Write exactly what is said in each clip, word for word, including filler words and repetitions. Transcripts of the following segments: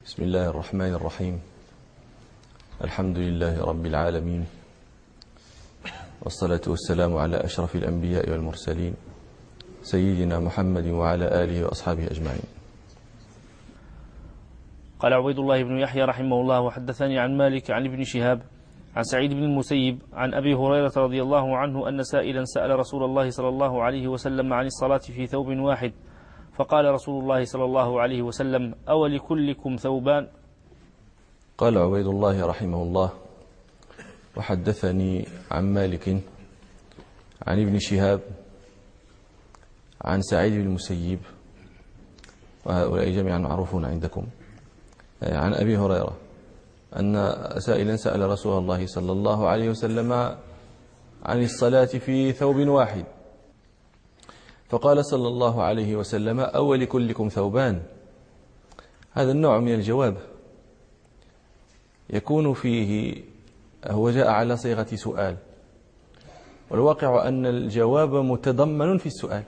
بسم الله الرحمن الرحيم. الحمد لله رب العالمين، والصلاة والسلام على أشرف الأنبياء والمرسلين سيدنا محمد وعلى آله وأصحابه أجمعين. قال عبيد الله بن يحيى رحمه الله: وحدثني عن مالك عن ابن شهاب عن سعيد بن المسيب عن أبي هريرة رضي الله عنه أن سائلا سأل رسول الله صلى الله عليه وسلم عن الصلاة في ثوب واحد، فقال رسول الله صلى الله عليه وسلم: أولكلكم ثوبان؟ قال عبيد الله رحمه الله: وحدثني عن مالك عن ابن شهاب عن سعيد بن المسيب، وهؤلاء جميعا معروفون عندكم، عن أبي هريرة أن سائلا سأل رسول الله صلى الله عليه وسلم عن الصلاة في ثوب واحد، فقال صلى الله عليه وسلم: أولكلكم ثوبان؟ هذا النوع من الجواب يكون فيه، هو جاء على صيغة سؤال، والواقع أن الجواب متضمن في السؤال،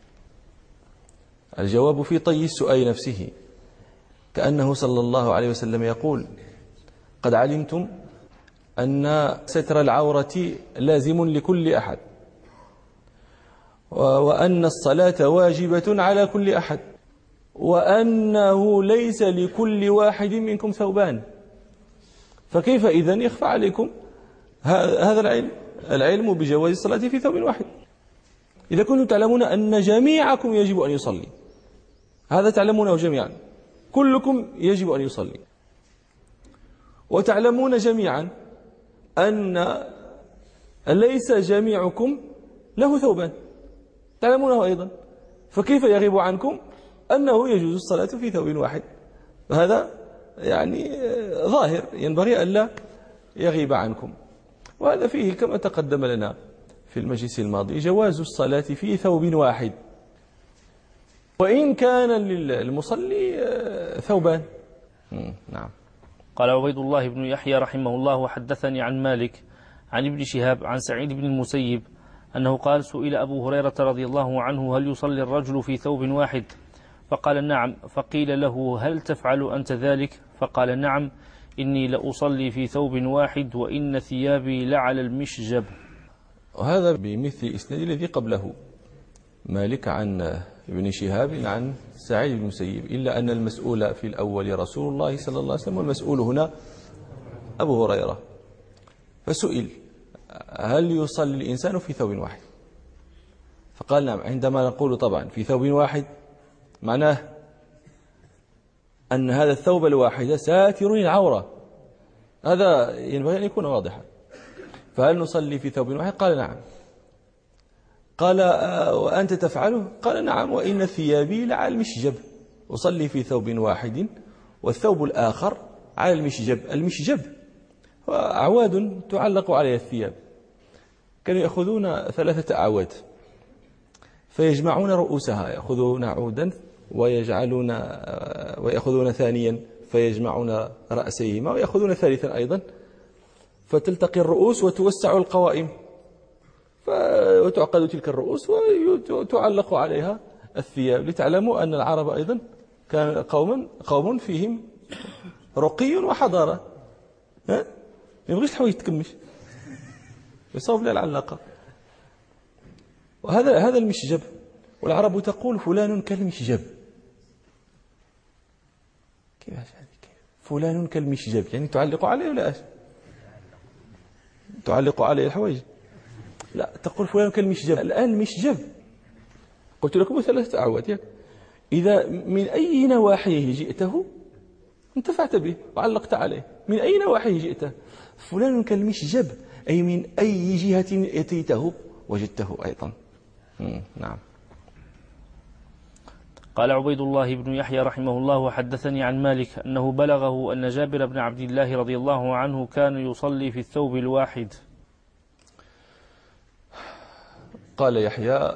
الجواب في طي السؤال نفسه، كأنه صلى الله عليه وسلم يقول: قد علمتم أن ستر العورة لازم لكل أحد، وأن الصلاة واجبة على كل أحد، وأنه ليس لكل واحد منكم ثوبان، فكيف إذن يخفى عليكم هذا العلم العلم بجواز الصلاة في ثوب واحد؟ إذا كنتم تعلمون أن جميعكم يجب أن يصلي، هذا تعلمونه جميعا، كلكم يجب أن يصلي، وتعلمون جميعا أن ليس جميعكم له ثوبان، تعلمونه أيضا، فكيف يغيب عنكم أنه يجوز الصلاة في ثوب واحد؟ فهذا يعني ظاهر، ينبغي ألا يغيب عنكم. وهذا فيه كما تقدم لنا في المجلس الماضي جواز الصلاة في ثوب واحد، وإن كان للمصلي ثوبان. نعم. قال عبيد الله بن يحيى رحمه الله: وحدثني عن مالك عن ابن شهاب عن سعيد بن المسيب أنه قال: سئل أبو هريرة رضي الله عنه: هل يصلي الرجل في ثوب واحد؟ فقال: نعم. فقيل له: هل تفعل أنت ذلك؟ فقال: نعم، إني لأصلي في ثوب واحد وإن ثيابي لعلى المشجب. وهذا بمثل الإسناد الذي قبله، مالك عن ابن شهاب عن سعيد بن المسيب، إلا أن المسؤول في الأول رسول الله صلى الله عليه وسلم، والمسؤول هنا أبو هريرة. فسئل: هل يصلي الإنسان في ثوب واحد؟ فقال: نعم. عندما نقول طبعا في ثوب واحد، معناه أن هذا الثوب الواحد ساتر العورة، هذا ينبغي أن يكون واضحا. فهل نصلي في ثوب واحد؟ قال: نعم. قال: وأنت تفعله؟ قال: نعم، وإن ثيابي لعلى المشجب، أصلي في ثوب واحد والثوب الآخر على المشجب. المشجب هو أعواد تعلق عليها الثياب، كانوا يأخذون ثلاثة أعواد فيجمعون رؤوسها، يأخذون عودا ويجعلون ويأخذون ثانيا فيجمعون رأسيهما، ويأخذون ثالثا أيضا، فتلتقي الرؤوس وتوسع القوائم، وتعقد تلك الرؤوس وتعلق عليها الثياب، لتعلموا أن العرب أيضا كان قوما قوم فيهم رقي وحضارة. ها؟ يبغيش الحوايج تكمش يصوب لها العلاقة. وهذا هذا المشجب، والعرب تقول: فلان كالمشجب. كيف هذه؟ فلان كالمشجب يعني تعلق عليه ولا ايش؟ تعلق عليه الحوايج؟ لا، تقول فلان كالمشجب. الآن مشجب قلت لكم ثلاثة أعواد، إذا من أي نواحيه جئته انتفعت به وعلقت عليه، من أي نواحيه جئته. فلان كالمشجب أي من أي جهة أتيته وجدته أيضا. نعم. قال عبيد الله بن يحيى رحمه الله: وحدثني عن مالك أنه بلغه أن جابر بن عبد الله رضي الله عنه كان يصلي في الثوب الواحد. قال يحيى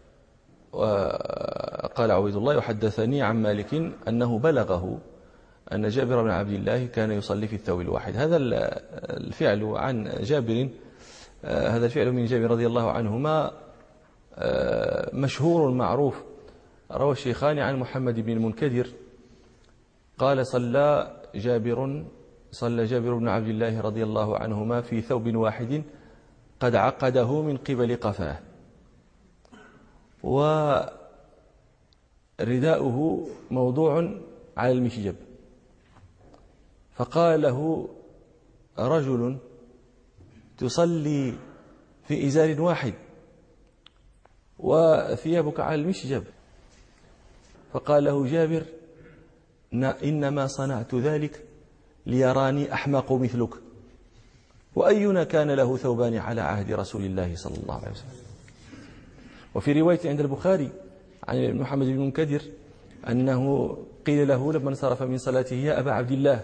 قال عبيد الله: وحدثني عن مالك أنه بلغه أن جابر بن عبد الله كان يصلي في الثوب الواحد. هذا الفعل عن جابر، هذا الفعل من جابر رضي الله عنهما مشهور معروف، روى الشيخان عن محمد بن المنكدر قال صلى جابر صلى جابر بن عبد الله رضي الله عنهما في ثوب واحد قد عقده من قبل قفاه، ورداؤه موضوع على المشجب، فقال له رجل تصلي في إزار واحد وثيابك على المشجب، فقال له جابر إنما صنعت ذلك ليراني أحمق مثلك، وأينا كان له ثوبان على عهد رسول الله صلى الله عليه وسلم. وفي رواية عند البخاري عن محمد بن منكدر أنه قيل له لما انصرف من صلاته يا أبا عبد الله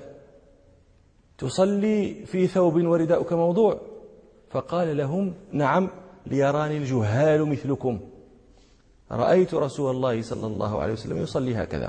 تصلي في ثوب ورداؤك موضوع؟ فقال لهم نعم ليراني الجهال مثلكم، رأيت رسول الله صلى الله عليه وسلم يصلي هكذا.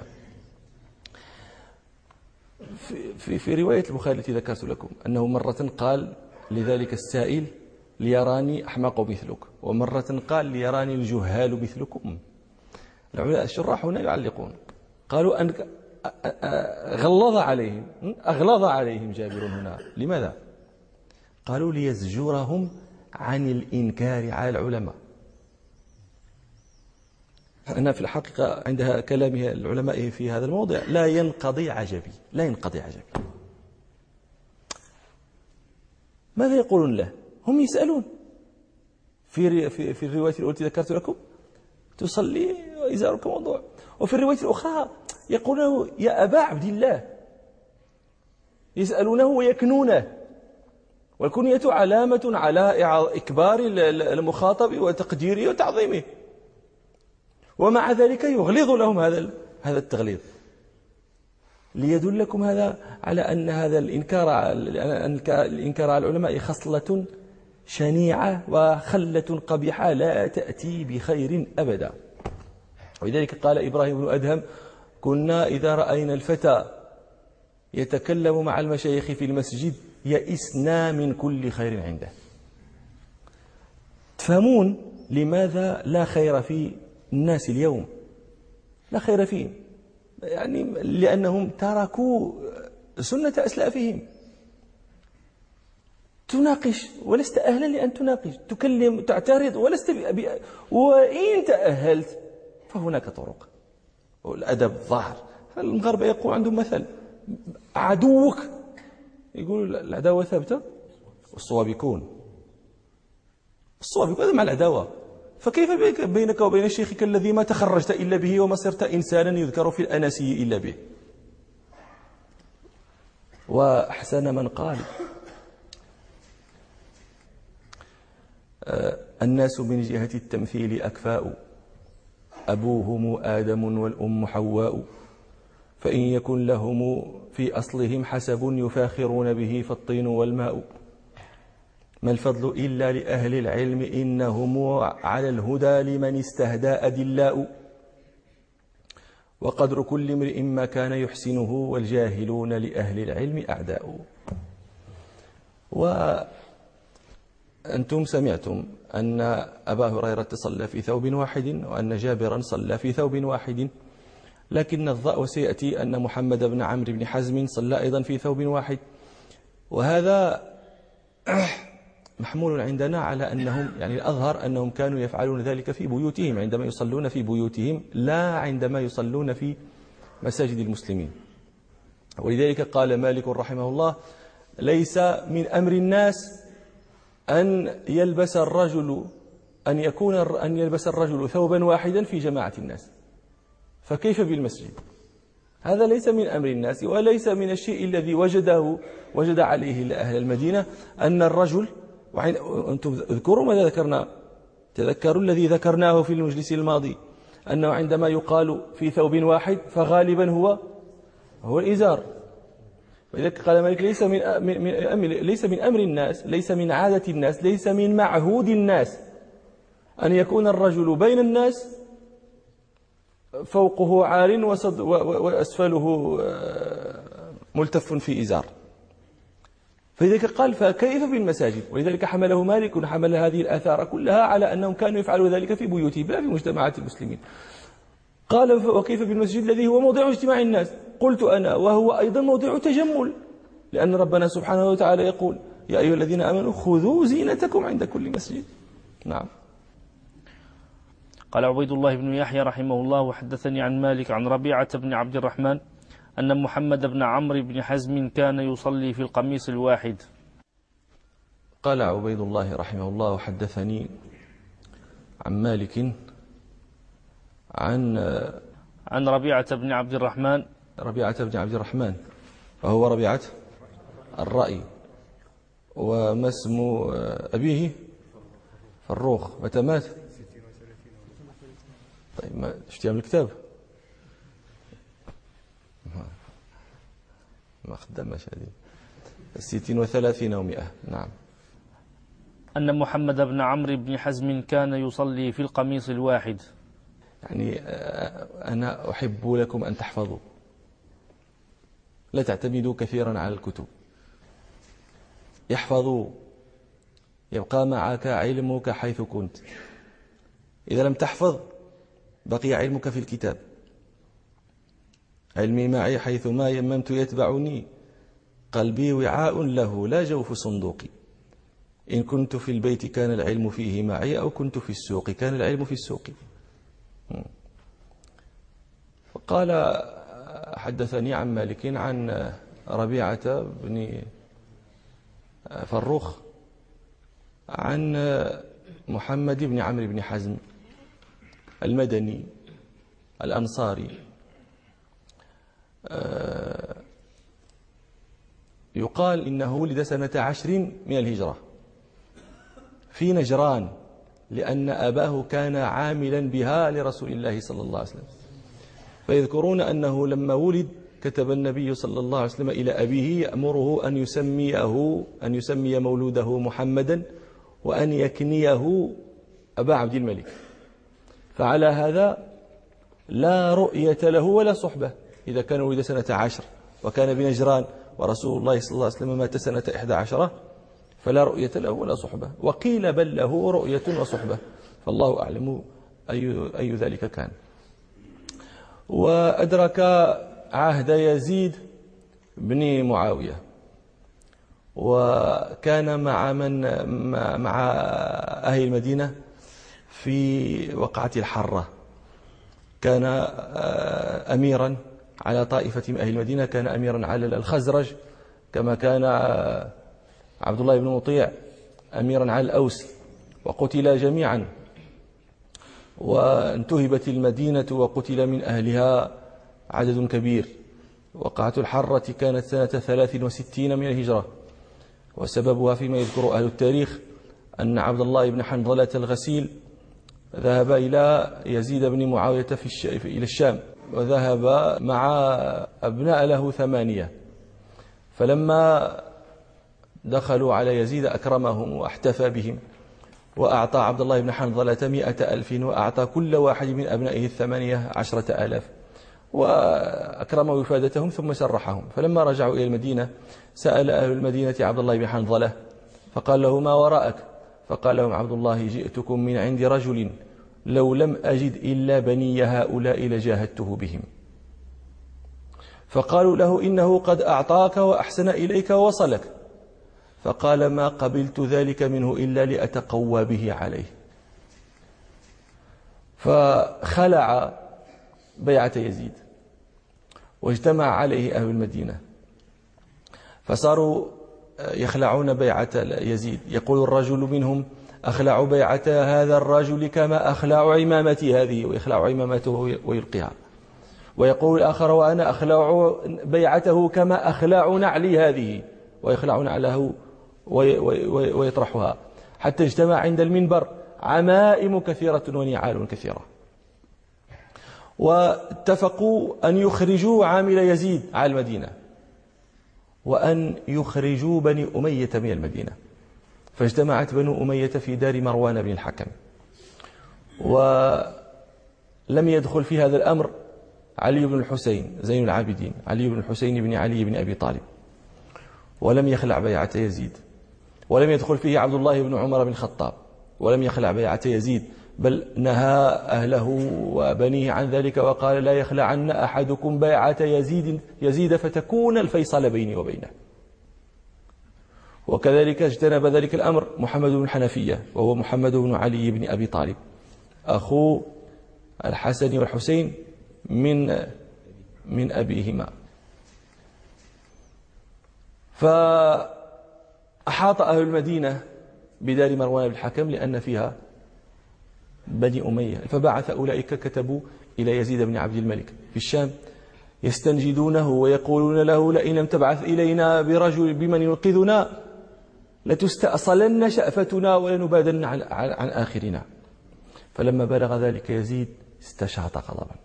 في, في, في رواية البخاري التي ذكرت لكم أنه مرة قال لذلك السائل ليراني أحمق مثلك، ومرة قال ليراني الجهال مثلكم. العلماء الشراح هنا يعلقون قالوا أن غلظ عليهم أغلظ عليهم جابر هنا، لماذا؟ قالوا ليزجرهم عن الإنكار على العلماء. أنا في الحقيقة عند كلامه العلماء في هذا الموضع لا ينقضي عجبي لا ينقضي عجبي ماذا يقولون له؟ هم يسألون في في في الرواية التي ذكرت لكم تصلي وإزارك موضوع، وفي الرواية الأخرى يقولون يا أبا عبد الله، يسألونه ويكنونه، والكنية علامة على إكبار المخاطب وتقديره وتعظيمه، ومع ذلك يغلظ لهم هذا هذا التغليظ، ليدلكم هذا على أن هذا الإنكار الإنكار على العلماء خصلة شنيعة وخلة قبيحة لا تأتي بخير أبدا. ولذلك قال إبراهيم بن أدهم كنا إذا رأينا الفتى يتكلم مع المشايخ في المسجد يئسنا من كل خير عنده. تفهمون لماذا لا خير في الناس اليوم؟ لا خير فيهم، يعني لأنهم تركوا سنة أسلافهم. تناقش ولست أهلا لأن تناقش، تكلم تعترض ولست بي... وإن تأهلت فهناك طرق، والأدب ظاهر. المغاربة يقول عندهم مثل عدوك، يقول العداوة ثابتة والصواب يكون الصواب يكون مع العداوة. فكيف بينك وبين شيخك الذي ما تخرجت إلا به وما صرت إنسانا يذكر في الأناسي إلا به؟ وأحسن من قال الناس من جهة التمثيل أكفاء، أبوهم آدم والأم حواء، فإن يكن لهم في أصلهم حسب يفاخرون به فالطين والماء، ما الفضل إلا لأهل العلم إنهم على الهدى لمن استهدى أدلاء، وقدر كل امرئ ما كان يحسنه والجاهلون لأهل العلم أعداء. وأنتم سمعتم أن أبا هريرة صلى في ثوب واحد وأن جابرا صلى في ثوب واحد، لكن الضاء وسيأتي أن محمد بن عمرو بن حزم صلى أيضا في ثوب واحد، وهذا محمول عندنا على أنهم يعني الأظهر أنهم كانوا يفعلون ذلك في بيوتهم عندما يصلون في بيوتهم لا عندما يصلون في مساجد المسلمين. ولذلك قال مالك رحمه الله ليس من أمر الناس أن يلبس الرجل أن يكون أن يلبس الرجل ثوبا واحدا في جماعة الناس، فكيف بالمسجد؟ هذا ليس من أمر الناس، وليس من الشيء الذي وجده وجد عليه أهل المدينة أن الرجل، وأنتم اذكروا ماذا ذكرنا، تذكروا الذي ذكرناه في المجلس الماضي أنه عندما يقال في ثوب واحد فغالبا هو هو الإزار. ولذلك قال مالك ليس من من ليس من أمر الناس، ليس من عادة الناس، ليس من معهود الناس أن يكون الرجل بين الناس فوقه عار وأسفله ملتف في إزار. فلذلك قال فكيف بالمساجد؟ ولذلك حمله مالك وحمل هذه الآثار كلها على أنهم كانوا يفعلون ذلك في بيوتهم لا في مجتمعات المسلمين. قال وكيف بالمسجد الذي هو موضع اجتماع الناس؟ قلت أنا وهو أيضا موضع تجمل، لأن ربنا سبحانه وتعالى يقول يا أيها الذين آمنوا خذوا زينتكم عند كل مسجد. نعم. قال عبيد الله بن يحيى رحمه الله وحدثني عن مالك عن ربيعة بن عبد الرحمن أن محمد بن عمرو بن حزم كان يصلي في القميص الواحد. قال عبيد الله رحمه الله وحدثني عن مالك عن عن ربيعة بن عبد الرحمن ربيعة بن عبد الرحمن وهو ربيعة الرأي. وما اسم أبيه؟ فروخ. متى مات؟ طيب ما شفتيها من الكتاب؟ ما خدامش هذه. ستين وثلاثين ومئة. نعم. أن محمد بن عمرو بن حزم كان يصلي في القميص الواحد. يعني أنا أحب لكم أن تحفظوا، لا تعتمدوا كثيرا على الكتب. يحفظوا، يبقى معك علمك حيث كنت. إذا لم تحفظ بقي علمك في الكتاب. علمي معي حيث ما يممت يتبعني، قلبي وعاء له لا جوف صندوقي. إن كنت في البيت كان العلم فيه معي، أو كنت في السوق كان العلم في السوق. قال حدثني عن مالك عن ربيعة بن فروخ عن محمد بن عمرو بن حزم المدني الأنصاري، يقال إنه ولد سنة عشر من الهجرة في نجران، لأن أباه كان عاملا بها لرسول الله صلى الله عليه وسلم. فيذكرون أنه لما ولد كتب النبي صلى الله عليه وسلم إلى أبيه يأمره أن يسميه أن يسمي مولوده محمدا، وأن يكنيه أبا عبد الملك. فعلى هذا لا رؤية له ولا صحبة إذا كان ولد سنة عشر وكان بنجران، ورسول الله صلى الله عليه وسلم مات سنة إحدى عشرة، فلا رؤية له ولا صحبة. وقيل بل له رؤية وصحبة، فالله أعلم أي, أي ذلك كان. وأدرك عهد يزيد بن معاوية، وكان مع من مع أهل المدينة في وقعة الحرة. كان أميرا على طائفة من أهل المدينة، كان أميرا على الخزرج، كما كان عبد الله بن مطيع أميرا على الأوس، وقتل جميعا. وانتهبت المدينة وقتل من أهلها عدد كبير. وقعة الحرة كانت سنة ثلاث وستين من الهجرة، وسببها فيما يذكر أهل التاريخ أن عبد الله بن حنظلة الغسيل ذهب إلى يزيد بن معاوية في الش... إلى الشام، وذهب مع أبناء له ثمانية. فلما دخلوا على يزيد أكرمهم واحتفى بهم، وأعطى عبد الله بن حنظلة مئة ألف، وأعطى كل واحد من أبنائه الثمانية عشرة آلاف، وأكرم وفادتهم ثم سرحهم. فلما رجعوا إلى المدينة سأل أهل المدينة عبد الله بن حنظلة فقال له ما وراءك؟ فقال لهم عبد الله جئتكم من عند رجل لو لم أجد إلا بني هؤلاء لجاهدته بهم. فقالوا له إنه قد أعطاك وأحسن إليك ووصلك. فقال ما قبلت ذلك منه إلا لأتقوى به عليه. فخلع بيعة يزيد واجتمع عليه أهل المدينة، فصاروا يخلعون بيعة يزيد. يقول الرجل منهم أخلع بيعة هذا الرجل كما أخلع عمامتي هذه، ويخلع عمامته ويلقيها. ويقول الآخر وأنا أخلع بيعته كما أخلع نعلي هذه، ويخلع نعله ويطرحها. حتى اجتمع عند المنبر عمائم كثيرة ونعال كثيرة، واتفقوا أن يخرجوا عامل يزيد على المدينة، وأن يخرجوا بني أمية من المدينة. فاجتمعت بنو أمية في دار مروان بن الحكم، ولم يدخل في هذا الأمر علي بن الحسين زين العابدين، علي بن الحسين بن علي بن أبي طالب، ولم يخلع بيعة يزيد. ولم يدخل فيه عبد الله بن عمر بن الخطاب، ولم يخلع بيعة يزيد، بل نهى أهله وبنيه عن ذلك وقال لا يخلعن أحدكم بيعة يزيد, يزيد فتكون الفيصل بيني وبينه. وكذلك اجتنب ذلك الأمر محمد بن الحنفية، وهو محمد بن علي بن أبي طالب أخو الحسن والحسين من من أبيهما. فأحاط أهل المدينة بدار مروان بن الحكم لأن فيها بني أمية، فبعث أولئك كتبوا إلى يزيد بن عبد الملك في الشام يستنجدونه ويقولون له لئن لم تبعث إلينا برجل بمن ينقذنا لتستأصلن شأفتنا ولنبادن عن, عن آخرنا. فلما بلغ ذلك يزيد استشاط غضبا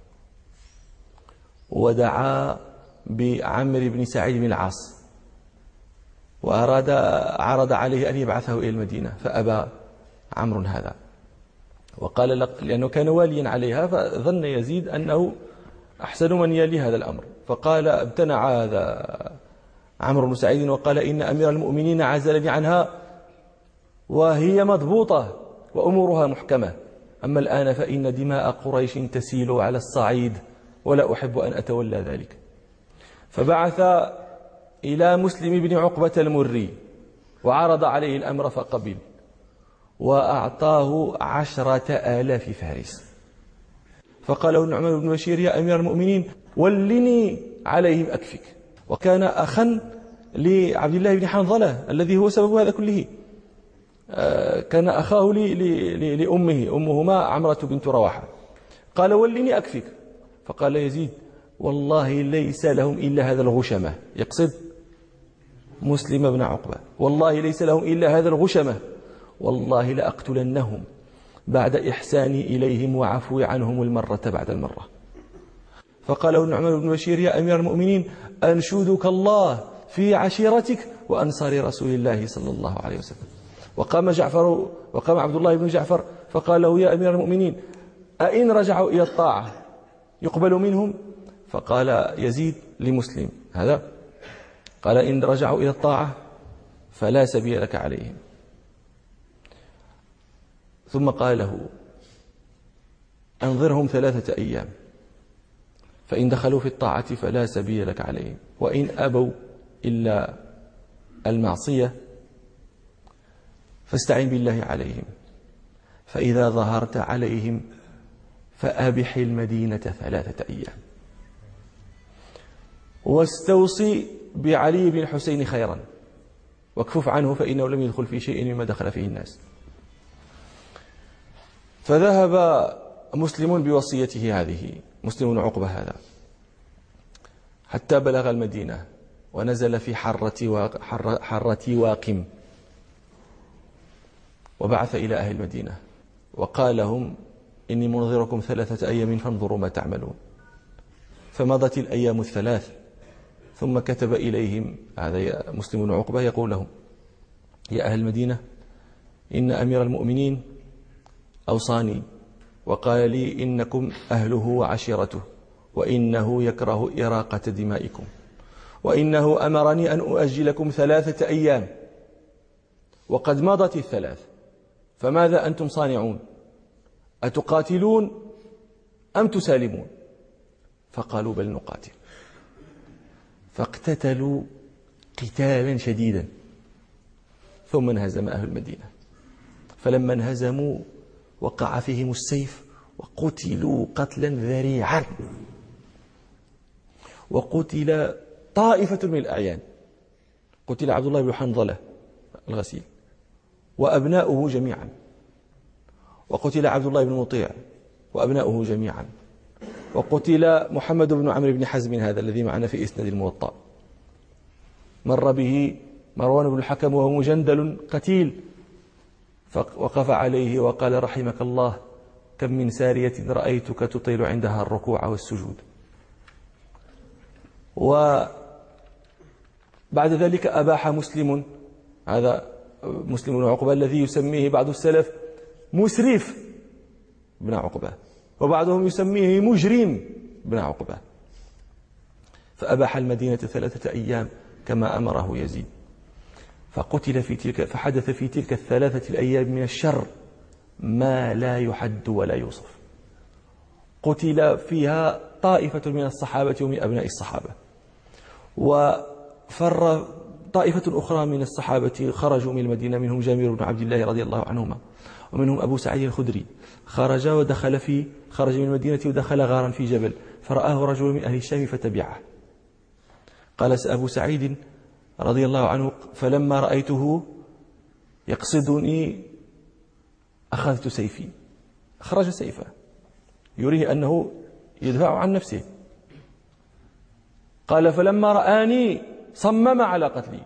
ودعا بعمر بن سعيد بن العاص وأراد عرض عليه أن يبعثه إلى المدينة، فأبى عمرو هذا وقال لأنه كان واليا عليها، فظن يزيد أنه أحسن من يلي هذا الأمر، فقال امتنع هذا عمرو بن سعيد وقال إن أمير المؤمنين عزلني عنها وهي مضبوطة وأمورها محكمة، أما الآن فإن دماء قريش تسيل على الصعيد ولا أحب أن أتولى ذلك. فبعث إلى مسلم بن عقبة المري وعرض عليه الأمر فقبل، وأعطاه عشرة آلاف فارس. فقال له النعمان بن بشير يا أمير المؤمنين ولني عليهم أكفك. وكان أخا لعبد الله بن حنظلة الذي هو سبب هذا كله، كان أخاه لأمه أمهما عمرة بنت رواحة. قال ولني أكفك. فقال يزيد والله ليس لهم إلا هذا الغشمة، يقصد مسلم بن عقبة، والله ليس لهم إلا هذا الغشمة، والله لأقتلنهم بعد إحساني إليهم وعفوي عنهم المرة بعد المرة. فقال له النعمان بن بشير يا أمير المؤمنين أنشدك الله في عشيرتك وأنصار رسول الله صلى الله عليه وسلم. وقام جعفر وقام عبد الله بن جعفر فقال له يا أمير المؤمنين أئن رجعوا إلى الطاعة يقبل منهم؟ فقال يزيد لمسلم هذا قال إن رجعوا إلى الطاعة فلا سبيل لك عليهم. ثم قال له أنظرهم ثلاثة أيام، فإن دخلوا في الطاعة فلا سبيل لك عليهم، وإن أبوا إلا المعصية فاستعن بالله عليهم، فإذا ظهرت عليهم فأبح المدينة ثلاثة أيام، واستوصي بعلي بن الحسين خيرا واكفف عنه فإنه لم يدخل في شيء مما دخل فيه الناس. فذهب مسلم بوصيته هذه، مسلم بن عقبة هذا، حتى بلغ المدينة ونزل في حرة واق حرة واقم، وبعث إلى أهل المدينة وقال لهم إني منذركم ثلاثة أيام فانظروا ما تعملون. فمضت الأيام الثلاث ثم كتب إليهم، هذا مسلم بن عقبة يقول لهم يا أهل المدينة إن أمير المؤمنين أوصاني وقال لي إنكم أهله وعشيرته، وإنه يكره إراقة دمائكم، وإنه أمرني أن أؤجلكم ثلاثة أيام، وقد مضت الثلاث، فماذا أنتم صانعون؟ أتقاتلون أم تسالمون؟ فقالوا بل نقاتل. فاقتتلوا قتالا شديدا، ثم انهزم أهل المدينة. فلما انهزموا وقع فيهم السيف وقتلوا قتلا ذريعا، وقتل طائفة من الأعيان، قتل عبد الله بن حنظلة الغسيل وأبناؤه جميعا، وقتل عبد الله بن مطيع وأبناؤه جميعا، وقتل محمد بن عمرو بن حزم هذا الذي معنا في إسناد الموطأ، مر به مروان بن الحكم وهو مجندل قتيل، فوقف عليه وقال رحمك الله كم من سارية رأيتك تطيل عندها الركوع والسجود. وبعد ذلك أباح مسلم، هذا مسلم بن عقبة الذي يسميه بعض السلف مسرف بن عقبة، وبعضهم يسميه مجرم بن عقبة، فأباح المدينة ثلاثة أيام كما أمره يزيد. فقتل في تلك فحدث في تلك الثلاثة الأيام من الشر ما لا يحد ولا يوصف. قتل فيها طائفة من الصحابة ومن أبناء الصحابة، وفر طائفة أخرى من الصحابة خرجوا من المدينة، منهم جابر بن عبد الله رضي الله عنهما، ومنهم أبو سعيد الخدري، خرج ودخل في خرج من المدينة ودخل غارا في جبل، فرآه رجل من أهل الشام فتبعه. قال أبو سعيد رضي الله عنه: فلما رأيته يقصدني أخذت سيفي، أخرج سيفه يريه أنه يدفع عن نفسه. قال: فلما رآني صمم على قتلي.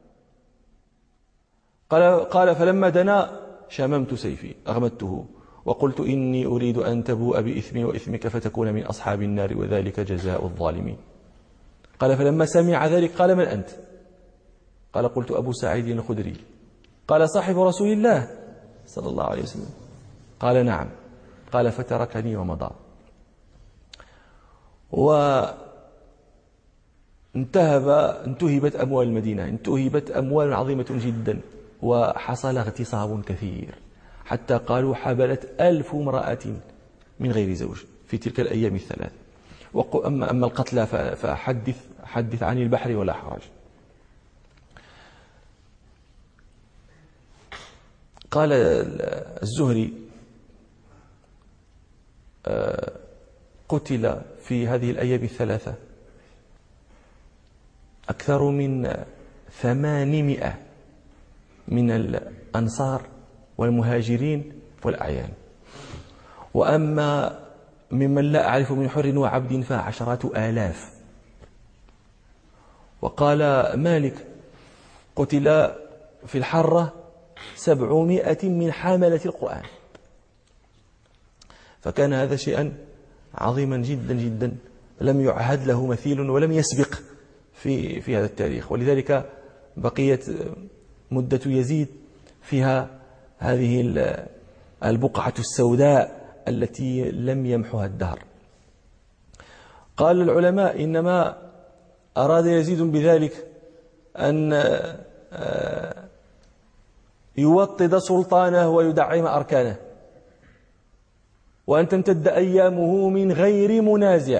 قال قال فلما دنا شممت سيفي أغمدته وقلت: إني أريد أن تبوء بإثمي وإثمك فتكون من أصحاب النار وذلك جزاء الظالمين. قال: فلما سمع ذلك قال: من أنت؟ قال: قلت: أبو سعيد الخدري. قال: صاحب رسول الله صلى الله عليه وسلم؟ قال: نعم. قال: فتركني ومضى. وانتهب انتهبت أموال المدينة، انتهبت أموال عظيمة جدا، وحصل اغتصاب كثير، حتى قالوا حبلت ألف امرأة من غير زوج في تلك الأيام الثلاث. أما أما القتلى فحدث حدث عن البحر ولا حرج. قال الزهري: قتل في هذه الأيام الثلاثة أكثر من ثمانمائة من الأنصار والمهاجرين والأعيان، وأما ممن لا أعرف من حر وعبد فعشرات آلاف. وقال مالك: قتل في الحرة سبعمائة من حاملة القرآن. فكان هذا شيئا عظيما جدا جدا لم يعهد له مثيل ولم يسبق في في هذا التاريخ. ولذلك بقيت مدة يزيد فيها هذه البقعة السوداء التي لم يمحها الدهر. قال العلماء: إنما أراد يزيد بذلك أن يوطد سلطانه ويدعم أركانه، وأن تمتد أيامه من غير منازع،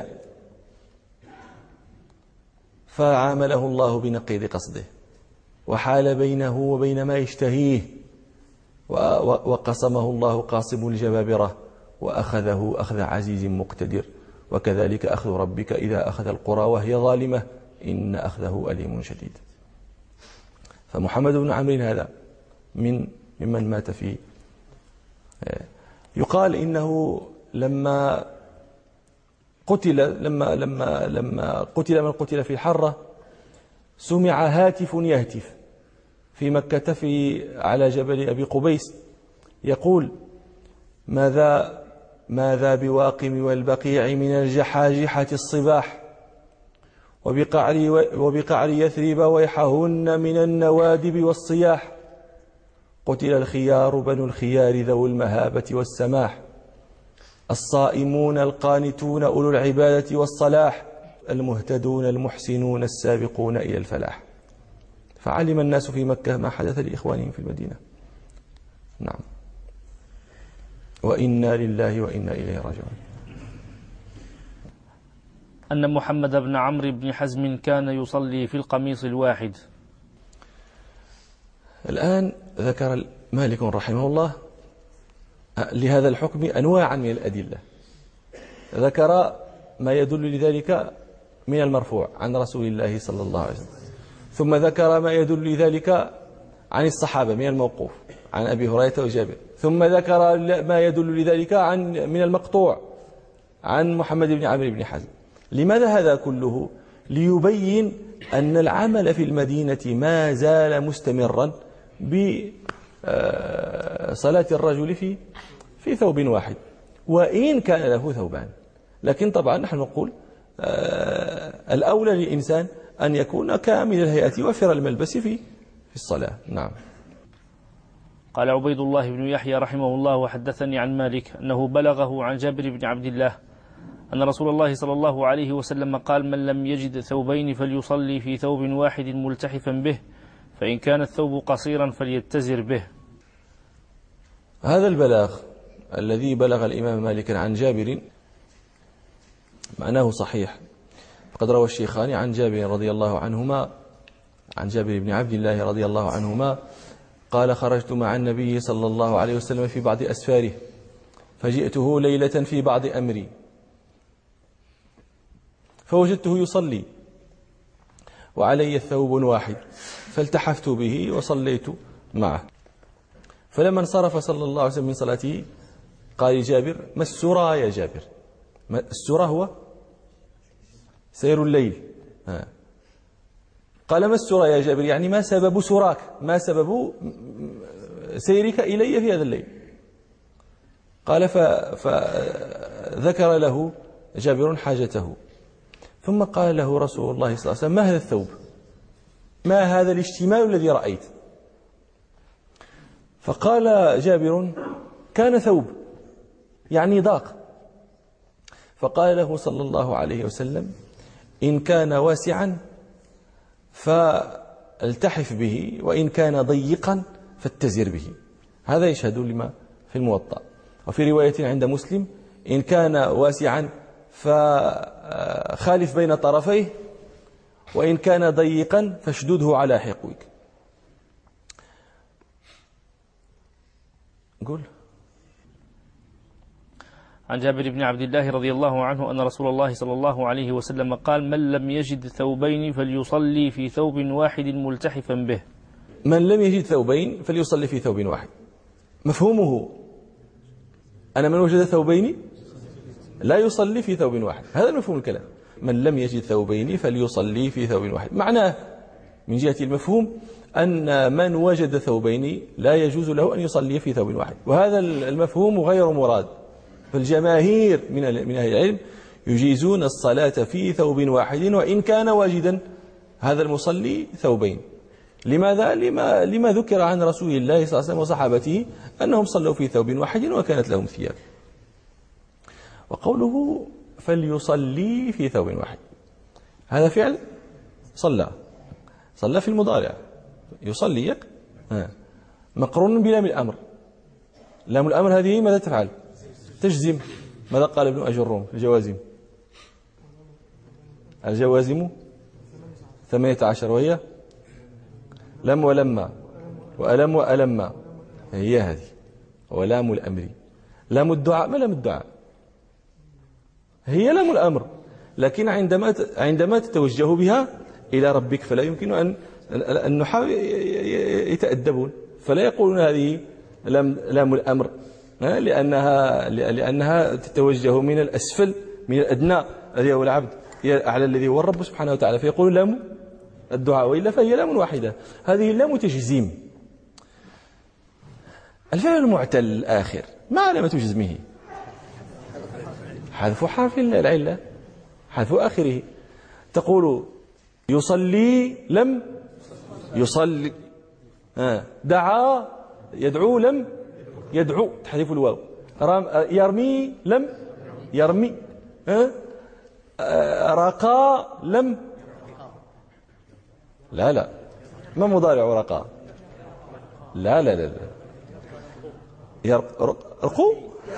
فعامله الله بنقيض قصده، وحال بينه وبين ما يشتهيه، وقسمه الله قاسم الجبابرة، وأخذه أخذ عزيز مقتدر، وكذلك أخذ ربك إذا أخذ القرى وهي ظالمة إن أخذه أليم شديد. فمحمد بن عمرو هذا من ممن مات في يقال إنه لما قتل لما لما لما قتل من قتل في الحرة سمع هاتف يهتف في مكة في على جبل أبي قبيس يقول: ماذا ماذا بواقم والبقيع من الجحاجحة الصباح، وبقعر وبقعر يثرب ويحهن من النوادب والصياح، قتل الخيار بنو الخيار ذو المهابة والسماح، الصائمون القانتون أولو العبادة والصلاح، المهتدون المحسنون السابقون إلى الفلاح. فعلم الناس في مكة ما حدث لإخوانهم في المدينة. نعم. وإنا لله وإنا إليه راجعون. أن محمد بن عمرو بن حزم كان يصلي في القميص الواحد. الآن ذكر مالك رحمه الله لهذا الحكم أنواعا من الأدلة. ذكر ما يدل لذلك من المرفوع عن رسول الله صلى الله عليه وسلم، ثم ذكر ما يدل لذلك عن الصحابة من الموقوف عن أبي هريرة وجابر، ثم ذكر ما يدل لذلك عن من المقطوع عن محمد بن عمرو بن حزم. لماذا هذا كله؟ ليبين أن العمل في المدينة ما زال مستمرا بصلاة الرجل في في ثوب واحد، وإن كان له ثوبان. لكن طبعا نحن نقول الأولى للإنسان أن يكون كامل الهيئة وفر الملبس في في الصلاة. نعم. قال عبيد الله بن يحيى رحمه الله: وحدثني عن مالك أنه بلغه عن جابر بن عبد الله أن رسول الله صلى الله عليه وسلم قال: من لم يجد ثوبين فليصلي في ثوب واحد ملتحفا به، فإن كان الثوب قصيرا فليتزر به. هذا البلاغ الذي بلغ الإمام مالك عن جابر معناه صحيح، فقد روى الشيخان عن جابر رضي الله عنهما عن جابر بن عبد الله رضي الله عنهما قال: خرجت مع النبي صلى الله عليه وسلم في بعض أسفاره، فجئته ليلة في بعض أمري، فوجدته يصلي وعلي ثوب واحد، فالتحفت به وصليت معه. فلما انصرف صلى الله عليه وسلم من صلاته قال جابر: ما السرى يا جابر؟ السرى هو سير الليل. ها. قال: ما السرى يا جابر؟ يعني ما سبب سراك، ما سبب سيرك إلي في هذا الليل؟ قال: فذكر له جابر حاجته، ثم قال له رسول الله صلى الله عليه وسلم: ما هذا الثوب؟ ما هذا الاشتمال الذي رأيت؟ فقال جابر: كان ثوب، يعني ضاق. فقال له صلى الله عليه وسلم: إن كان واسعا فالتحف به، وإن كان ضيقا فاتزر به. هذا يشهد لما في الموطأ. وفي رواية عند مسلم: إن كان واسعا فخالف بين طرفيه، وإن كان ضيقا فاشدده على حقوك. قول. عن جابر بن عبد الله رضي الله عنه أن رسول الله صلى الله عليه وسلم قال: من لم يجد ثوبين فليصلي في ثوب واحد ملتحفا به. من لم يجد ثوبين فليصلي في ثوب واحد، مفهومه أن من وجد ثوبين لا يصلي في ثوب واحد. هذا مفهوم الكلام. من لم يجد ثوبين فليصلي في ثوب واحد، معناه من جهة المفهوم أن من وجد ثوبين لا يجوز له أن يصلي في ثوب واحد، وهذا المفهوم غير مراد. فالجماهير من من أهل العلم يجيزون الصلاة في ثوب واحد وإن كان واجدا هذا المصلي ثوبين. لماذا؟ لما, لما ذكر عن رسول الله صلى الله عليه وسلم وصحابته أنهم صلوا في ثوب واحد وكانت لهم ثياب. وقوله فليصلي في ثوب واحد، هذا فعل صلى صلى في المضارع، يصلي مقرون بلام الأمر. لام الأمر هذه ماذا تفعل؟ تجزم. ماذا قال ابن أجروم في الجوازم؟ الجوازم ثمانية عشر، وهي لم ولما وألم وألم، هي هذه. ولام الأمر لام الدعاء، ما لام الدعاء؟ هي لام الأمر، لكن عندما عندما تتوجه بها إلى ربك فلا يمكن أن النحاة يتأدبون، فلا يقولون هذه لام لام الأمر، لأنها لأنها تتوجه من الأسفل من الأدنى الذي هو العبد إلى الأعلى الذي هو الرب سبحانه وتعالى، فيقول لام الدعاء، وإلا فهي لام واحدة. هذه اللام تجزيم. الفعل المعتل الآخر ما علامة جزمه؟ حذف حرف العلة، حذف آخره. تقول يصلي لم يصلي، دعا يدعو لم يدعو، تحذف الواو. يرمي لم يرمي، رقى لم، لا لا ما مضارع رقى، لا لا لا, لا. يرقو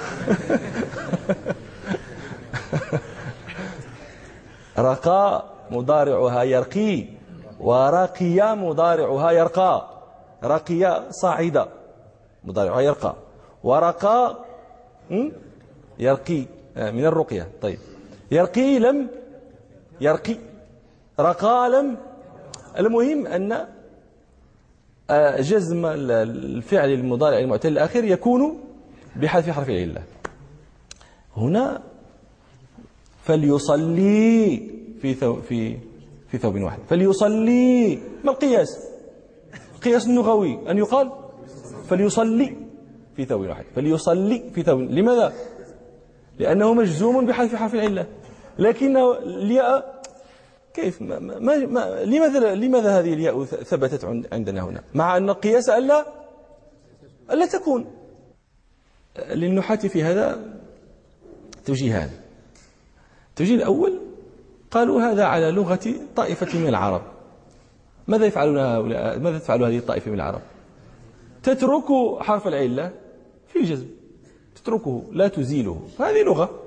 رقى مضارعها يرقي، ورقي مضارعها يرقى. رقي صاعدة مضارعها يرقى، ورقى يرقي من الرقية. طيب يرقي لم يرقي، رقى لم. المهم أن جزم الفعل المضارع المعتل الأخير يكون بحذف حرف العلة. هنا فليصلي في ثوب في في ثوب واحد، فليصلي. ما القياس؟ القياس اللغوي أن يقال فليصلي في ثوب واحد، فليصلي في ثوب. لماذا؟ لأنه مجزوم بحذف حرف العلة، لكنه الياء كيف ما ما ما لماذا لماذا هذه الياء ثبتت عندنا هنا مع أن القياس ألا ألا تكون؟ للنحاة في هذا توجيهان. التوجيه الأول قالوا هذا على لغة طائفة من العرب. ماذا يفعلون هؤلاء؟ ماذا تفعل هذه الطائفة من العرب؟ تترك حرف العلة في في الجزم، تتركه لا تزيله، هذه لغة.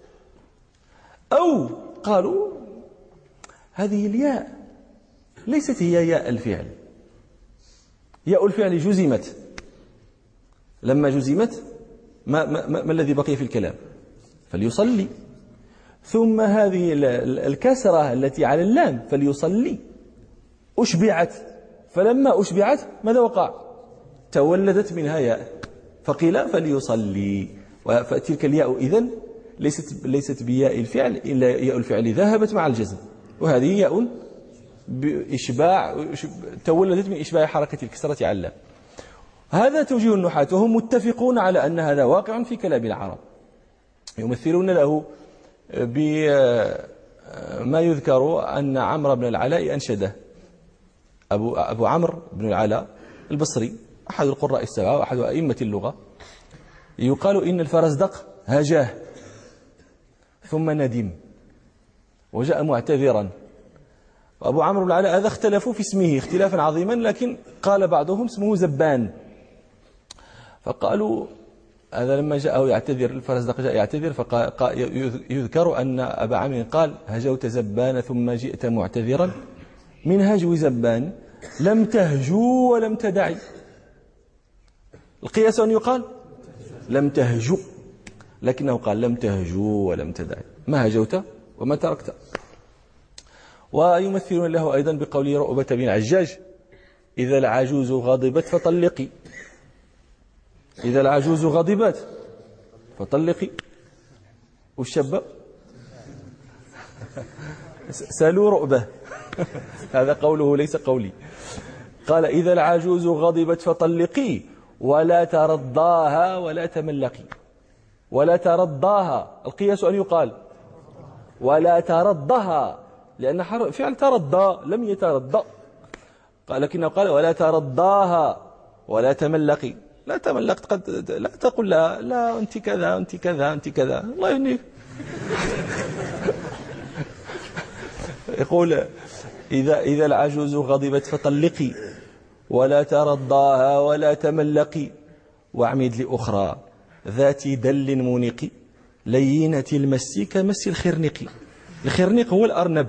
أو قالوا هذه الياء ليست هي ياء الفعل، ياء الفعل جزمت، لما جزمت ما, ما, ما, ما الذي بقي في الكلام؟ فليصلي. ثم هذه الكسرة التي على اللام فليصلي أشبعت، فلما أشبعت ماذا وقع؟ تولدت منها ياء، فقيل فليصلي. فتلك الياء إذن ليست ليست بياء الفعل، إلا ياء الفعل ذهبت مع الجزم، وهذه ياء بإشباع تولدت من إشباع حركة الكسرة على اللام. هذا توجيه النحاة، وهم متفقون على أن هذا واقع في كلام العرب، يمثلون له بما يذكر أن عمرو بن العلاء أنشده، أبو, أبو عمرو بن العلاء البصري أحد القراء السبعة وأحد أئمة اللغة، يقال إن الفرزدق هجاه ثم ندم وجاء معتذرا. وأبو عمرو بن العلاء هذا اختلفوا في اسمه اختلافا عظيما، لكن قال بعضهم اسمه زبان، فقالوا هذا لما جاءه يعتذر الفرزدق جاء يعتذر، فيذكر أن أبا عمرو قال هجوت زبان ثم جئت معتذرا، من هجو زبان لم تهجو ولم تدعي. القياس أن يقال لم تهجو، لكنه قال لم تهجو ولم تدعي، ما هجوت وما تركت. ويمثلون له أيضا بقول رؤبة بن عجاج إذا العجوز غضبت فطلقي، إذا العجوز غضبت فطلقي. والشاب سالوا رؤبة هذا قوله ليس قولي، قال إذا العجوز غضبت فطلقي ولا ترضاها ولا تملقي. ولا ترضاها القياس أن يقال ولا ترضها، لأن فعل ترضى لم يترضى، قال لكنه قال ولا ترضاها ولا تملقي. لا تملقت قد لا تقول لا لا أنت كذا أنت كذا أنت كذا، الله يهنيك. يقول إذا إذا العجوز غضبت فطلقي ولا ترضاها ولا تملقي، واعمد لأخرى ذات دل منق لينة المس كمس الخرنق. الخرنق هو الأرنب،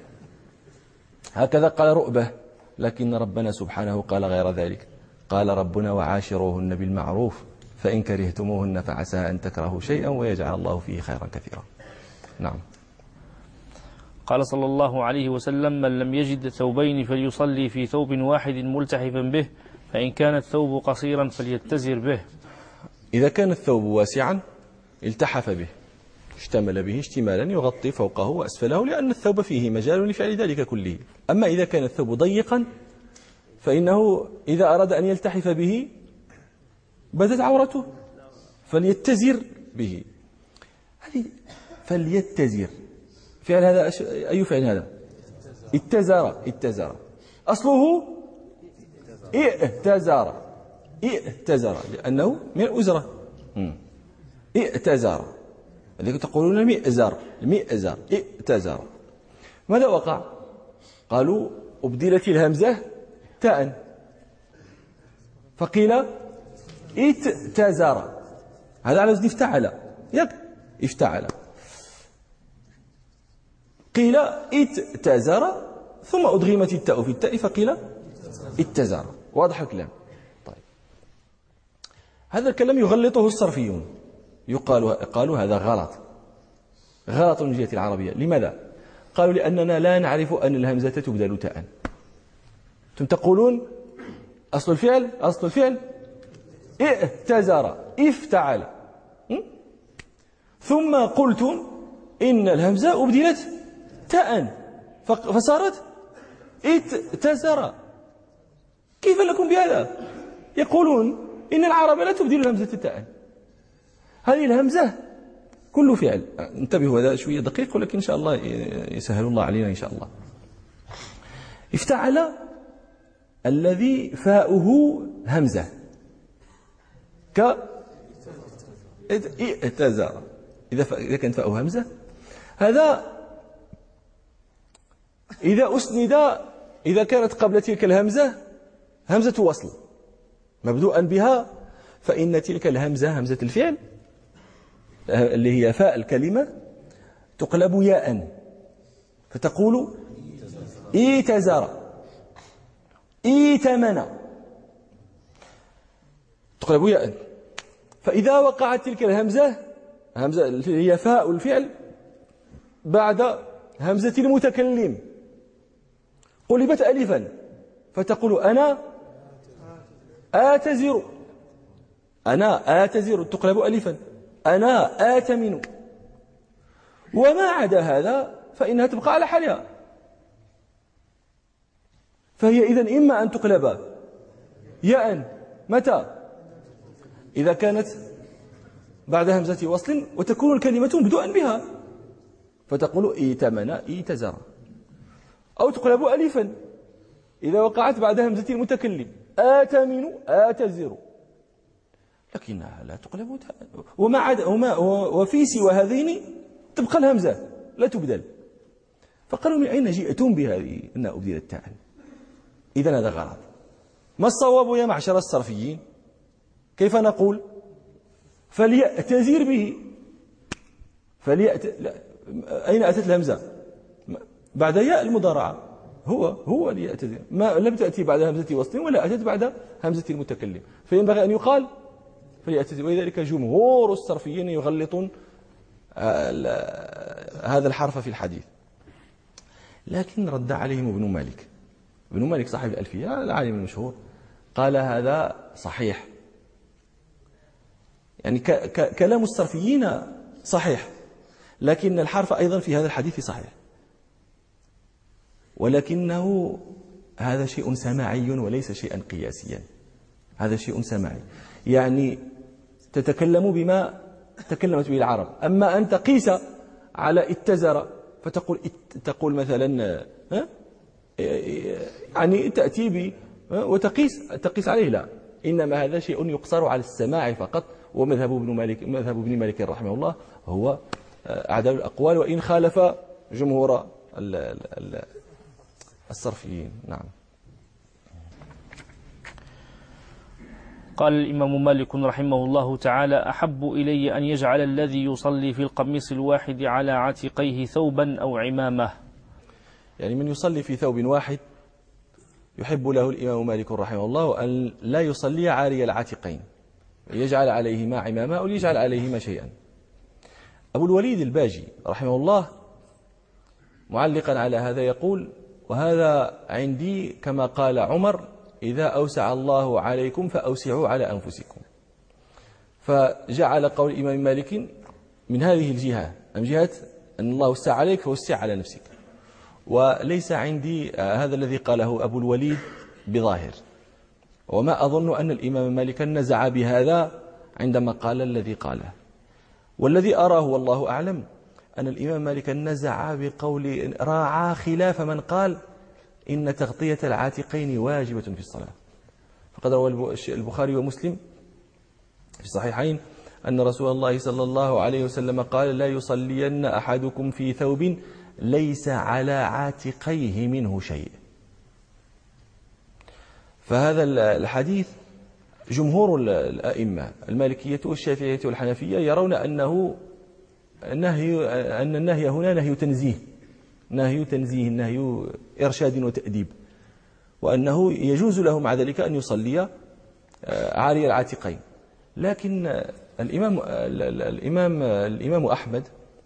هكذا قال رؤبة، لكن ربنا سبحانه قال غير ذلك، قال ربنا وعاشروهن بالمعروف فإن كرهتموهن فعسى أن تكرهوا شيئا ويجعل الله فيه خيرا كثيرا. نعم. قال صلى الله عليه وسلم من لم يجد ثوبين فليصلي في ثوب واحد ملتحفا به، فإن كان الثوب قصيرا فليتزر به. إذا كان الثوب واسعا التحف به، اشتمل به اشتمالا يغطي فوقه وأسفله، لأن الثوب فيه مجال لفعل ذلك كله. أما إذا كان الثوب ضيقا فإنه إذا أراد أن يلتحف به بدت عورته، فليتزر به. هذه فليتزر فعل هذا أي فعل هذا؟ اتزر. اتزر أصله ائتزر، ائتزر لأنه من الأزرة. ائتزر الذي تقولون المئزر، المئزر ائتزر. ماذا وقع؟ قالوا أبدلت الهمزة تاء فقيل ائتزر، هذا على وزن افتعل، يك افتعل. قيل ائتزر ثم أدغمت التاء في التاء فقيل اتزر. واضح الكلام؟ طيب، هذا الكلام يغلطه الصرفيون، يقال قالوا هذا غلط، غلط من جهة العربية. لماذا؟ قالوا لأننا لا نعرف أن الهمزة تبدل تاء. أنتم تقولون أصل الفعل أصل الفعل ائتزر افتعل، ثم قلتم إن الهمزة أبدلت تاء فصارت ائتزر. كيف لكم بهذا؟ يقولون إن العرب لا تبدل الهمزة تاء. هذه الهمزة كل فعل، انتبهوا هذا شوية دقيق ولكن إن شاء الله يسهل الله علينا إن شاء الله. افتعل الذي فاؤه همزة ك ائتزر، إذا كانت فاؤه همزة هذا إذا أسند، إذا كانت قبل تلك الهمزة همزة وصل مبدوءا بها فإن تلك الهمزة همزة الفعل اللي هي فاء الكلمة تقلب ياء فتقول إيتزر إيتمن تقلب ياء. فإذا وقعت تلك الهمزة همزة اللي هي فاء الفعل بعد همزة المتكلم قلبت ألفا فتقول أنا آتزر أنا آتزر تقلب ألفا أنا آتمن. وما عدا هذا فإنها تبقى على حالها. فهي إذن إما أن تقلب ياء متى؟ إذا كانت بعد همزة وصل وتكون الكلمة مبدوءا بها فتقول إيتمن إيتزر، أو تقلب ألفا إذا وقعت بعد همزة المتكلم آتمن آتزر، لكنها لا تقلب. وما عدا وما وفي سوى هذين تبقى الهمزة لا تبدل. فقالوا من أين جئتم بهذه أن أبدلت تاء؟ إذن هذا غلط. ما الصواب يا معشر الصرفيين؟ كيف نقول؟ فليأتزر به. فليأت... لا. أين أتت الهمزة؟ بعد ياء المضارعة. هو هو ليأتزر، ما لم تأتي بعد همزة وصل ولا أتت بعد همزة المتكلم، فينبغي أن يقال فليأتزر. ولذلك جمهور الصرفيين يغلطون هذا الحرف في الحديث. لكن رد عليهم ابن مالك. ابن مالك صاحب الألفية العالم المشهور قال هذا صحيح، يعني ك ك كلام الصرفيين صحيح، لكن الحرف أيضا في هذا الحديث صحيح، ولكنه هذا شيء سماعي وليس شيئا قياسيا. هذا شيء سماعي، يعني تتكلم بما تكلمت به العرب. أما أن تقيس على اتزر فتقول تقول مثلا ها يعني تأتي ب وتقيس تقيس عليه، لا، إنما هذا شيء يقصر على السماع فقط. ومذهب ابن مالك مذهب ابن مالك رحمه الله هو أعدل الأقوال وإن خالف جمهور الصرفيين. نعم. قال الإمام مالك رحمه الله تعالى: أحب إلي أن يجعل الذي يصلي في القميص الواحد على عاتقيه ثوبا أو عمامة. يعني من يصلي في ثوب واحد يحب له الإمام مالك رحمه الله أن لا يصلي عاري العاتقين، يجعل عليهما عمامة أو يجعل عليهما شيئا. أبو الوليد الباجي رحمه الله معلقا على هذا يقول: وهذا عندي كما قال عمر: إذا أوسع الله عليكم فأوسعوا على أنفسكم. فجعل قول الإمام مالك من هذه الجهة، من جهة أن الله وسع عليك فوسع على نفسك. وليس عندي هذا الذي قاله أبو الوليد بظاهر، وما أظن أن الإمام مالك نزع بهذا عندما قال الذي قاله. والذي أراه والله أعلم أن الإمام مالك نزع بقول راعى خلاف من قال إن تغطية العاتقين واجبة في الصلاة. فقد روى البخاري ومسلم في الصحيحين أن رسول الله صلى الله عليه وسلم قال: لا يصلين أحدكم في ثوب ليس على عاتقيه منه شيء. فهذا الحديث جمهور الأئمة المالكية والشافعية والحنفية يرون أنه النهي أن النهي هنا نهي تنزيه، نهي تنزيه، نهي إرشاد وتأديب، وأنه يجوز له مع ذلك أن يصلي عاري العاتقين. لكن الإمام الإمام الإمام أحمد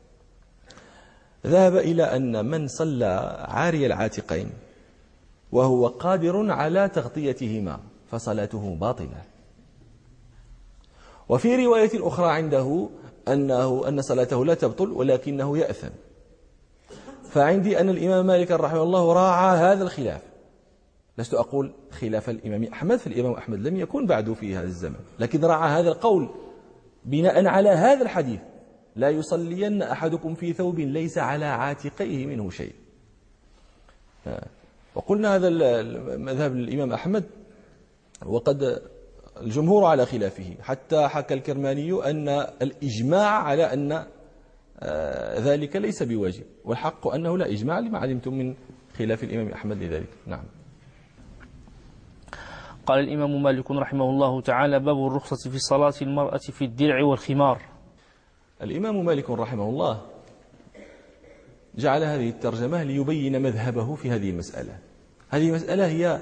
ذهب إلى أن من صلى عاري العاتقين وهو قادر على تغطيتهما فصلاته باطلة. وفي رواية أخرى عنده أنه أن صلاته لا تبطل ولكنه يأثم. فعندي أن الإمام مالك رحمه الله راعى هذا الخلاف. لست أقول خلاف الإمام أحمد، فالإمام أحمد لم يكن بعد في هذا الزمن، لكن راعى هذا القول بناء على هذا الحديث: لا يصلين أحدكم في ثوب ليس على عاتقيه منه شيء. وقلنا هذا مذهب الإمام أحمد، وقد الجمهور على خلافه، حتى حكى الكرماني أن الإجماع على أن ذلك ليس بواجب، والحق أنه لا إجماع لما علمتم من خلاف الإمام أحمد لذلك. نعم. قال الإمام مالك رحمه الله تعالى: باب الرخصة في صلاة المرأة في الدرع والخمار. الإمام مالك رحمه الله جعل هذه الترجمة ليبين مذهبه في هذه المسألة. هذه المسألة هي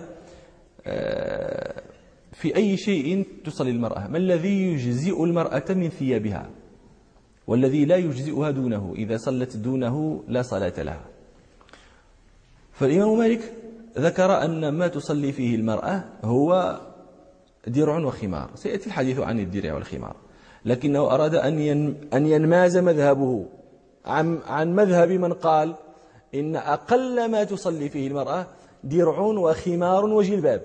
في أي شيء تصلي المرأة، ما الذي يجزئ المرأة من ثيابها والذي لا يجزئها دونه، إذا صلت دونه لا صلاة لها. فالإمام مالك ذكر أن ما تصلي فيه المرأة هو درع وخمار، سيأتي الحديث عن الدرع والخمار، لكنه أراد أن ينماز مذهبه عن, عن مذهب من قال إن أقل ما تصلي فيه المرأة درع وخمار وجلباب،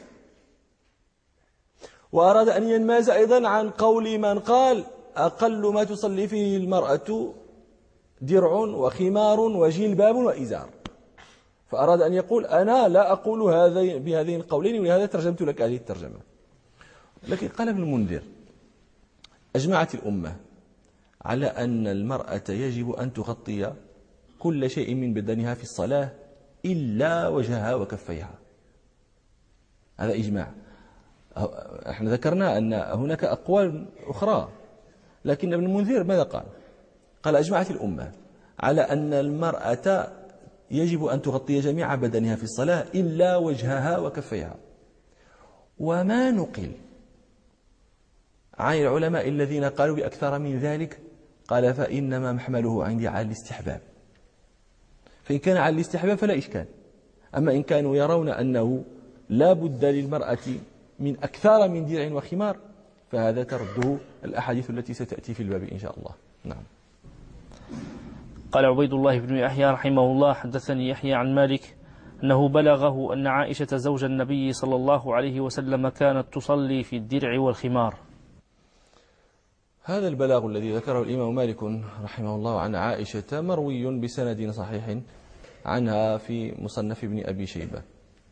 وأراد أن ينماز أيضا عن قول من قال أقل ما تصلي فيه المرأة درع وخمار وجلباب وإزار. فأراد أن يقول أنا لا أقول هذين بهذين القولين، ولهذا ترجمت لك هذه الترجمة. لكن قال ابن المنذر: أجمعت الأمة على أن المرأة يجب أن تغطي كل شيء من بدنها في الصلاة إلا وجهها وكفيها. هذا إجماع. احنا ذكرنا أن هناك أقوال أخرى، لكن ابن المنذر ماذا قال؟ قال: أجمعت الأمة على أن المرأة يجب أن تغطي جميع بدنها في الصلاة إلا وجهها وكفيها. وما نقل عن العلماء الذين قالوا بأكثر من ذلك، قال: فإنما محمله عندي على الاستحباب. فإن كان على الاستحباب فلا إشكال، أما إن كانوا يرون أنه لا بد للمرأة من أكثر من درع وخمار، فهذا ترده الأحاديث التي ستأتي في الباب إن شاء الله. نعم. قال عبيد الله بن يحيى رحمه الله: حدثني يحيى عن مالك أنه بلغه أن عائشة زوج النبي صلى الله عليه وسلم كانت تصلي في الدرع والخمار. هذا البلاغ الذي ذكره الإمام مالك رحمه الله عن عائشة مروي بسند صحيح عنها في مصنف ابن أبي شيبة.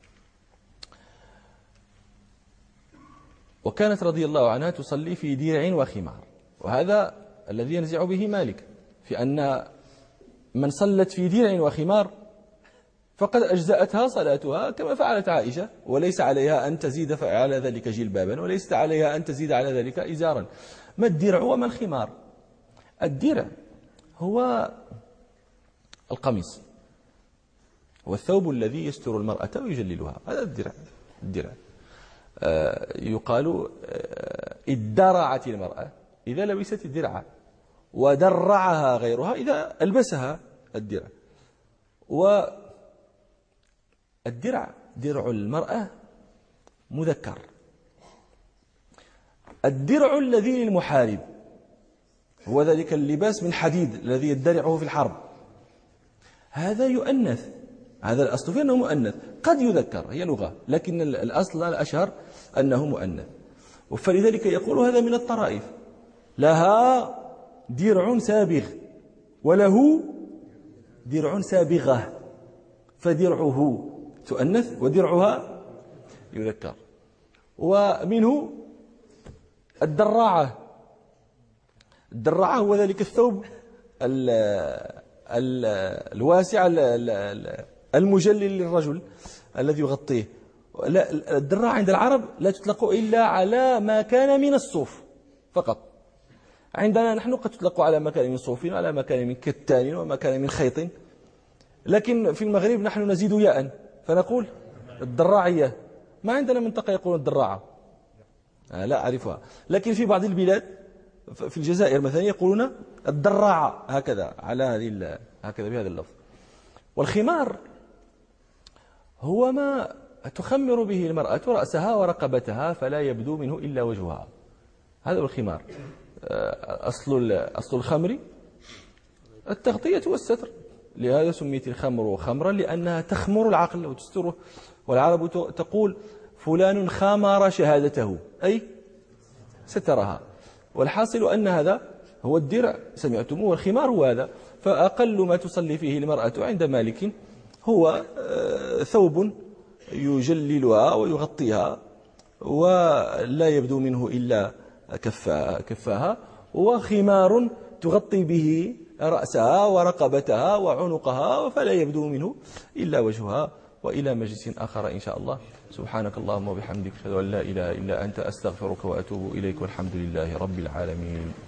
وكانت رضي الله عنها تصلي في درع وخمار، وهذا الذي ينزع به مالك، في أن من صلت في درع وخمار فقد أجزأتها صلاتها كما فعلت عائشة، وليس عليها أن تزيد على ذلك جلبابا، وليس عليها أن تزيد على ذلك إزارا. ما الدرع وما الخمار؟ الدرع هو القميص، هو الثوب الذي يستر المرأة ويجللها، هذا الدرع. الدرع آه يقال آه ادرعت المرأة إذا لبست الدرع، ودرعها غيرها إذا ألبسها الدرع. والدرع درع المرأة مذكر. الدرع الذي للمحارب هو ذلك اللباس من حديد الذي يدرعه في الحرب، هذا يؤنث، هذا الأصل فيه أنه مؤنث، قد يذكر، هي لغة، لكن الأصل الأشهر أنه مؤنث. فلذلك يقول هذا من الطرائف، لها درع سابغ وله درع سابغة، فدرعه تؤنث ودرعها يذكر. ومنه الدراعة. الدراعة هو ذلك الثوب ال ال الواسع المجلل للرجل الذي يغطيه. الدراعة عند العرب لا تطلق إلا على ما كان من الصوف فقط. عندنا نحن قد تطلق على ما كان من صوف وعلى ما كان من كتان وما كان من خيط، لكن في المغرب نحن نزيد ياء فنقول الدراعية. ما عندنا منطقة يقولون الدراعة، لا أعرفها، لكن في بعض البلاد في الجزائر مثلا يقولون الدراعة هكذا على هذه هكذا بهذا اللفظ. والخمار هو ما تخمر به المرأة رأسها ورقبتها فلا يبدو منه إلا وجهها، هذا هو الخمار. أصل أصل الخمر التغطية والستر، لهذا سميت الخمر خمرا لأنها تخمر العقل وتستره. والعرب تقول فلان خامر شهادته، أي سترها. والحاصل أن هذا هو الدرع سمعتموه، والخمار هو هذا. فأقل ما تصلي فيه المرأة عند مالك هو ثوب يجللها ويغطيها ولا يبدو منه إلا كفاها، وخمار تغطي به رأسها ورقبتها وعنقها فلا يبدو منه إلا وجهها. وإلى مجلس آخر إن شاء الله. سبحانك اللهم وبحمدك أشهد أن لا إله إلا أنت أستغفرك وأتوب إليك والحمد لله رب العالمين.